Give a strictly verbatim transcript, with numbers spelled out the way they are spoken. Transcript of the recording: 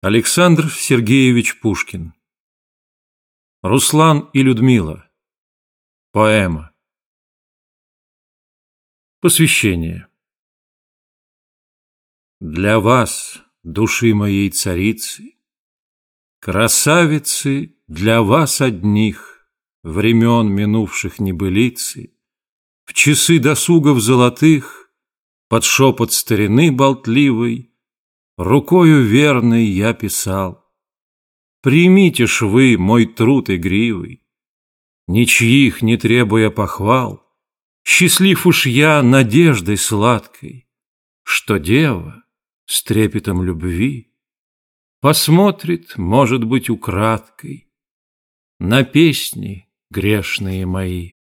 Александр Сергеевич Пушкин. Руслан и Людмила. Поэма. Посвящение. Для вас, души моей царицы, красавицы, для вас одних, времен минувших небылицы, в часы досугов золотых, под шепот старины болтливой, рукою верной я писал. Примите ж вы мой труд игривый, ничьих не требуя похвал, счастлив уж я надеждой сладкой, что дева с трепетом любви посмотрит, может быть, украдкой на песни грешные мои.